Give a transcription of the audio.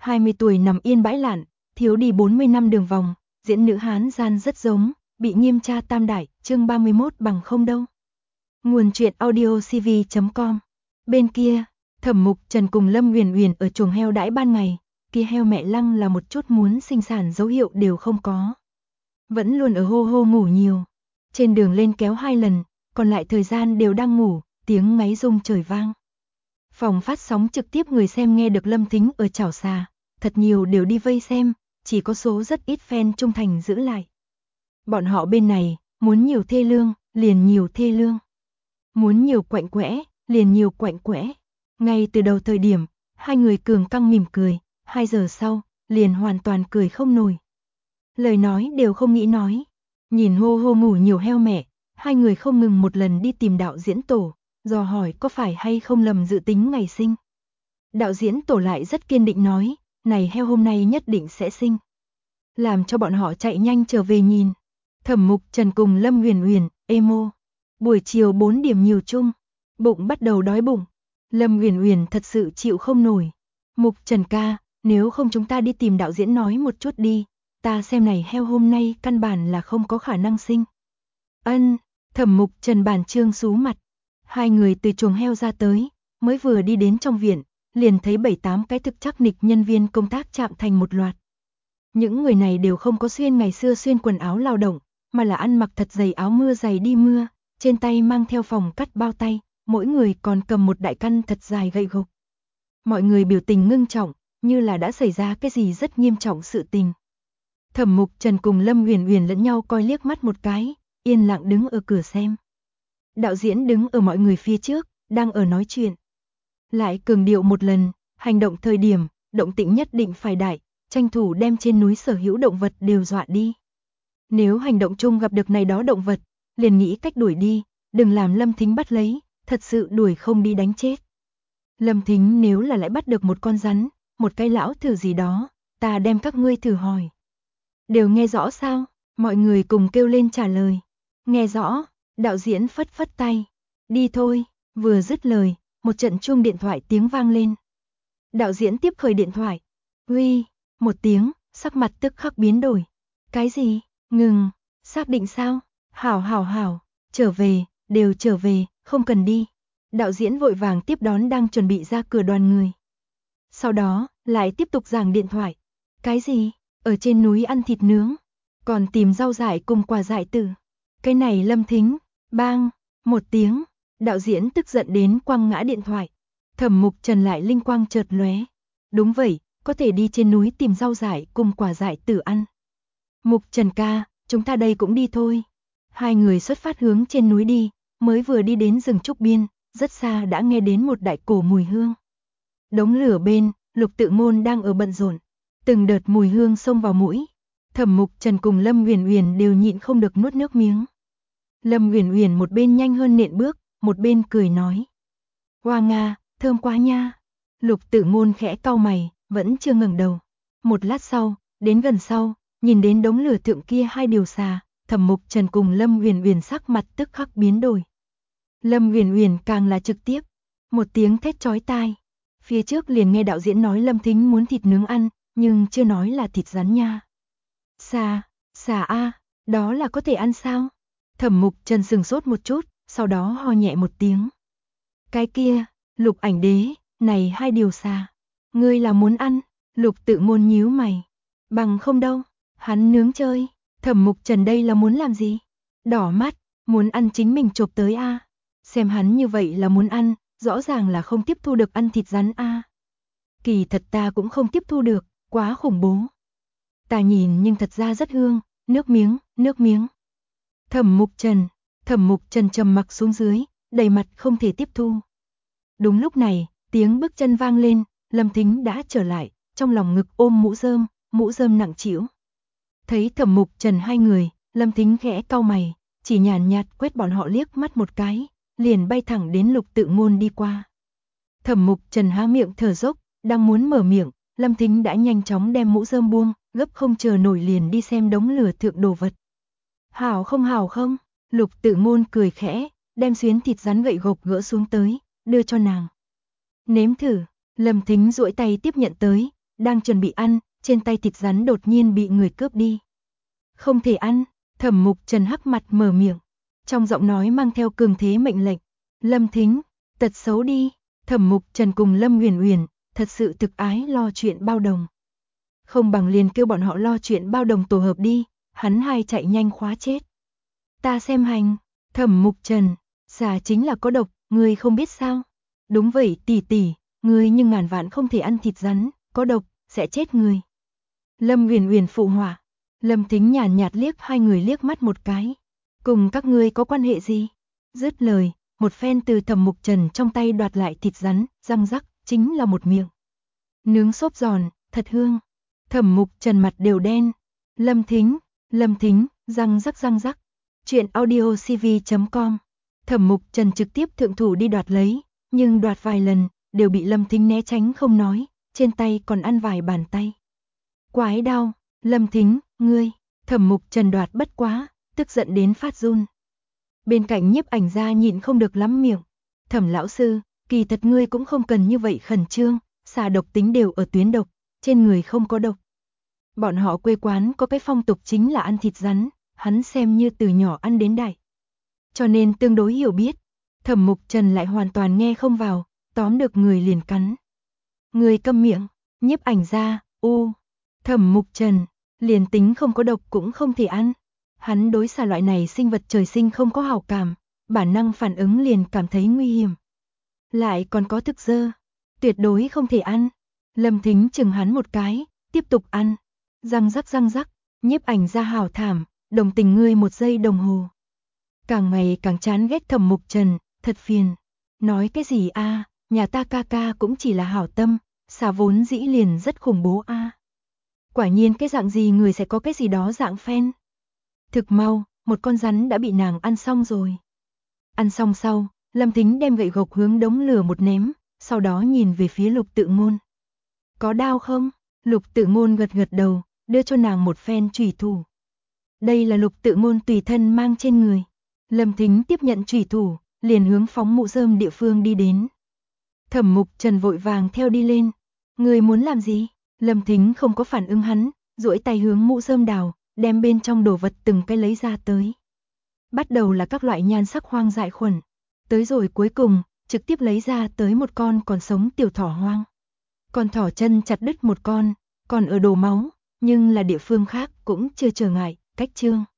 20 tuổi nằm yên bãi lạn, thiếu đi 40 năm đường vòng, diễn nữ Hán gian rất giống, bị nghiêm tra tam đại, chương 31 bằng không đâu. Nguồn truyện audio cv.com. Bên kia, Thẩm Mục Trần cùng Lâm Uyển Uyển ở chuồng heo đãi ban ngày, kia heo mẹ lăng là một chút muốn sinh sản dấu hiệu đều không có. Vẫn luôn ở hô hô ngủ nhiều. Trên đường lên kéo 2 lần, còn lại thời gian đều đang ngủ, tiếng ngáy rung trời vang. Phòng phát sóng trực tiếp người xem nghe được Lâm Thính ở chảo xà, thật nhiều đều đi vây xem, chỉ có số rất ít fan trung thành giữ lại. Bọn họ bên này, muốn nhiều thê lương, liền nhiều thê lương. Muốn nhiều quạnh quẽ, liền nhiều quạnh quẽ. Ngay từ đầu thời điểm, hai người cường căng mỉm cười, 2 giờ sau, liền hoàn toàn cười không nổi. Lời nói đều không nghĩ nói. Nhìn hô hô ngủ nhiều heo mẹ, hai người không ngừng một lần đi tìm đạo diễn tổ, dò hỏi có phải hay không lầm dự tính ngày sinh. Đạo diễn tổ lại rất kiên định nói, này heo hôm nay nhất định sẽ sinh. Làm cho bọn họ chạy nhanh trở về nhìn. Thẩm Mục Trần cùng Lâm Uyển Uyển, emo. Buổi chiều 4 điểm nhiều chung, bụng bắt đầu đói bụng. Lâm Uyển Uyển thật sự chịu không nổi. Mục Trần ca, nếu không chúng ta đi tìm đạo diễn nói một chút đi, ta xem này heo hôm nay căn bản là không có khả năng sinh. Ân, Thẩm Mục Trần bản trương sú mặt. Hai người từ chuồng heo ra tới, mới vừa đi đến trong viện, liền thấy 7-8 cái thực chắc nịch nhân viên công tác chạm thành một loạt. Những người này đều không có xuyên ngày xưa xuyên quần áo lao động, mà là ăn mặc thật dày áo mưa dày đi mưa, trên tay mang theo phòng cắt bao tay, mỗi người còn cầm một đại căn thật dài gậy gộc. Mọi người biểu tình ngưng trọng, như là đã xảy ra cái gì rất nghiêm trọng sự tình. Thẩm Mục Trần cùng Lâm Uyển Uyển lẫn nhau coi liếc mắt một cái, yên lặng đứng ở cửa xem. Đạo diễn đứng ở mọi người phía trước, đang ở nói chuyện. Lại cường điệu một lần, hành động thời điểm, động tĩnh nhất định phải đại, tranh thủ đem trên núi sở hữu động vật đều dọa đi. Nếu hành động chung gặp được này đó động vật, liền nghĩ cách đuổi đi, đừng làm Lâm Thính bắt lấy, thật sự đuổi không đi đánh chết. Lâm Thính nếu là lại bắt được một con rắn, một cái lão thử gì đó, ta đem các ngươi thử hỏi. Đều nghe rõ sao? Mọi người cùng kêu lên trả lời. Nghe rõ, đạo diễn phất phất tay. Đi thôi, vừa dứt lời, một trận chuông điện thoại tiếng vang lên. Đạo diễn tiếp khởi điện thoại. Uy, một tiếng, sắc mặt tức khắc biến đổi. Cái gì? Ngừng, xác định sao? Hảo, trở về, đều trở về, không cần đi. Đạo diễn vội vàng tiếp đón đang chuẩn bị ra cửa đoàn người. Sau đó, lại tiếp tục giảng điện thoại. Cái gì? Ở trên núi ăn thịt nướng, còn tìm rau dại cùng quả dại tử. Cái này Lâm Thính, bang, một tiếng, đạo diễn tức giận đến quăng ngã điện thoại. Thẩm Mục Trần lại linh quang chợt lóe. Đúng vậy, có thể đi trên núi tìm rau dại cùng quả dại tử ăn. Mục Trần ca, chúng ta đây cũng đi thôi. Hai người xuất phát hướng trên núi đi, mới vừa đi đến rừng trúc biên, rất xa đã nghe đến một đại cổ mùi hương. Đống lửa bên, Lục Tự Ngôn đang ở bận rộn, từng đợt mùi hương xông vào mũi. Thẩm Mục Trần cùng Lâm Uyển Uyển đều nhịn không được nuốt nước miếng. Lâm Uyển Uyển một bên nhanh hơn nện bước, một bên cười nói: "Hoa nga, thơm quá nha." Lục Tự Ngôn khẽ cau mày, vẫn chưa ngẩng đầu. Một lát sau, đến gần sau, nhìn đến đống lửa thượng kia hai điều xà, Thẩm Mục Trần cùng Lâm Uyển Uyển sắc mặt tức khắc biến đổi. Lâm Uyển Uyển càng là trực tiếp, một tiếng thét chói tai. Phía trước liền nghe đạo diễn nói Lâm Thính muốn thịt nướng ăn, nhưng chưa nói là thịt rắn nha. Xà a, đó là có thể ăn sao? Thẩm Mục Trần sừng sốt một chút, sau đó ho nhẹ một tiếng. Cái kia, Lục Ảnh Đế, này hai điều xà, ngươi là muốn ăn? Lục Tự Ngôn nhíu mày. Bằng không đâu, hắn nướng chơi. Thẩm Mục Trần đây là muốn làm gì? Đỏ mắt, muốn ăn chính mình chộp tới a. Xem hắn như vậy là muốn ăn, rõ ràng là không tiếp thu được ăn thịt rắn a. Kỳ thật ta cũng không tiếp thu được, quá khủng bố. Ta nhìn nhưng thật ra rất hương, nước miếng. Thẩm Mục Trần trầm mặc xuống dưới, đầy mặt không thể tiếp thu. Đúng lúc này, tiếng bước chân vang lên, Lâm Thính đã trở lại, trong lòng ngực ôm mũ rơm nặng trĩu. Thấy Thẩm Mục Trần hai người, Lâm Thính khẽ cau mày, chỉ nhàn nhạt quét bọn họ liếc mắt một cái, liền bay thẳng đến Lục Tự Ngôn đi qua. Thẩm Mục Trần há miệng thở dốc, đang muốn mở miệng, Lâm Thính đã nhanh chóng đem mũ rơm buông, gấp không chờ nổi liền đi xem đống lửa thượng đồ vật. Hảo không? Lục Tự Ngôn cười khẽ, đem xuyến thịt rắn gậy gộc gỡ xuống tới, đưa cho nàng. Nếm thử, Lâm Thính duỗi tay tiếp nhận tới, đang chuẩn bị ăn, trên tay thịt rắn đột nhiên bị người cướp đi. Không thể ăn, Thẩm Mục Trần hắc mặt mở miệng, trong giọng nói mang theo cường thế mệnh lệnh. Lâm Thính, tật xấu đi. Thẩm Mục Trần cùng Lâm Uyển Uyển thật sự thực ái lo chuyện bao đồng. Không bằng liền kêu bọn họ lo chuyện bao đồng tổ hợp đi, hắn hai chạy nhanh khóa chết. Ta xem hành. Thẩm Mục Trần, xà chính là có độc, ngươi không biết sao? Đúng vậy tỷ tỷ, ngươi nhưng ngàn vạn không thể ăn thịt rắn, có độc, sẽ chết người. Lâm Uyển Uyển phụ họa. Lâm Thính nhàn nhạt liếc hai người liếc mắt một cái. Cùng các ngươi có quan hệ gì? Dứt lời, một phen từ Thẩm Mục Trần trong tay đoạt lại thịt rắn, răng rắc, chính là một miệng. Nướng xốp giòn, thật hương. Thẩm Mục Trần mặt đều đen. Lâm Thính, răng rắc. Chuyện audiocv.com. Thẩm Mục Trần trực tiếp thượng thủ đi đoạt lấy, nhưng đoạt vài lần, đều bị Lâm Thính né tránh không nói, trên tay còn ăn vài bàn tay. Quái đau, Lâm Thính, ngươi. Thẩm Mục Trần đoạt bất quá, tức giận đến phát run. Bên cạnh nhiếp ảnh gia nhịn không được lắm miệng. Thẩm lão sư, kỳ thật ngươi cũng không cần như vậy khẩn trương, xà độc tính đều ở tuyến độc, trên người không có độc. Bọn họ quê quán có cái phong tục chính là ăn thịt rắn, hắn xem như từ nhỏ ăn đến đại. Cho nên tương đối hiểu biết. Thẩm Mục Trần lại hoàn toàn nghe không vào, tóm được người liền cắn. Người câm miệng, nhiếp ảnh gia, Thẩm Mục Trần, liền tính không có độc cũng không thể ăn. Hắn đối xà loại này sinh vật trời sinh không có hảo cảm, bản năng phản ứng liền cảm thấy nguy hiểm. Lại còn có thực dơ, tuyệt đối không thể ăn. Lâm Thính chừng hắn một cái, tiếp tục ăn. Răng rắc, nhiếp ảnh gia hảo thảm, đồng tình ngươi một giây đồng hồ. Càng ngày càng chán ghét Thẩm Mục Trần, thật phiền. Nói cái gì a, nhà ta ca ca cũng chỉ là hảo tâm, xà vốn dĩ liền rất khủng bố a. Quả nhiên cái dạng gì người sẽ có cái gì đó dạng phen. Thực mau, một con rắn đã bị nàng ăn xong rồi. Ăn xong sau, Lâm Thính đem gậy gộc hướng đống lửa một ném, sau đó nhìn về phía Lục Tự Ngôn. Có đau không? Lục Tự Ngôn gật gật đầu, đưa cho nàng một phen chủy thủ. Đây là Lục Tự Ngôn tùy thân mang trên người. Lâm Thính tiếp nhận chủy thủ, liền hướng phóng mũ rơm địa phương đi đến. Thẩm Mục Trần vội vàng theo đi lên. Người muốn làm gì? Lâm Thính không có phản ứng hắn, duỗi tay hướng mũ rơm đào, đem bên trong đồ vật từng cái lấy ra tới. Bắt đầu là các loại nhan sắc hoang dại khuẩn, tới rồi cuối cùng, trực tiếp lấy ra tới một con còn sống tiểu thỏ hoang. Con thỏ chân chặt đứt một con, còn ở đổ máu, nhưng là địa phương khác cũng chưa trở ngại, cách trương.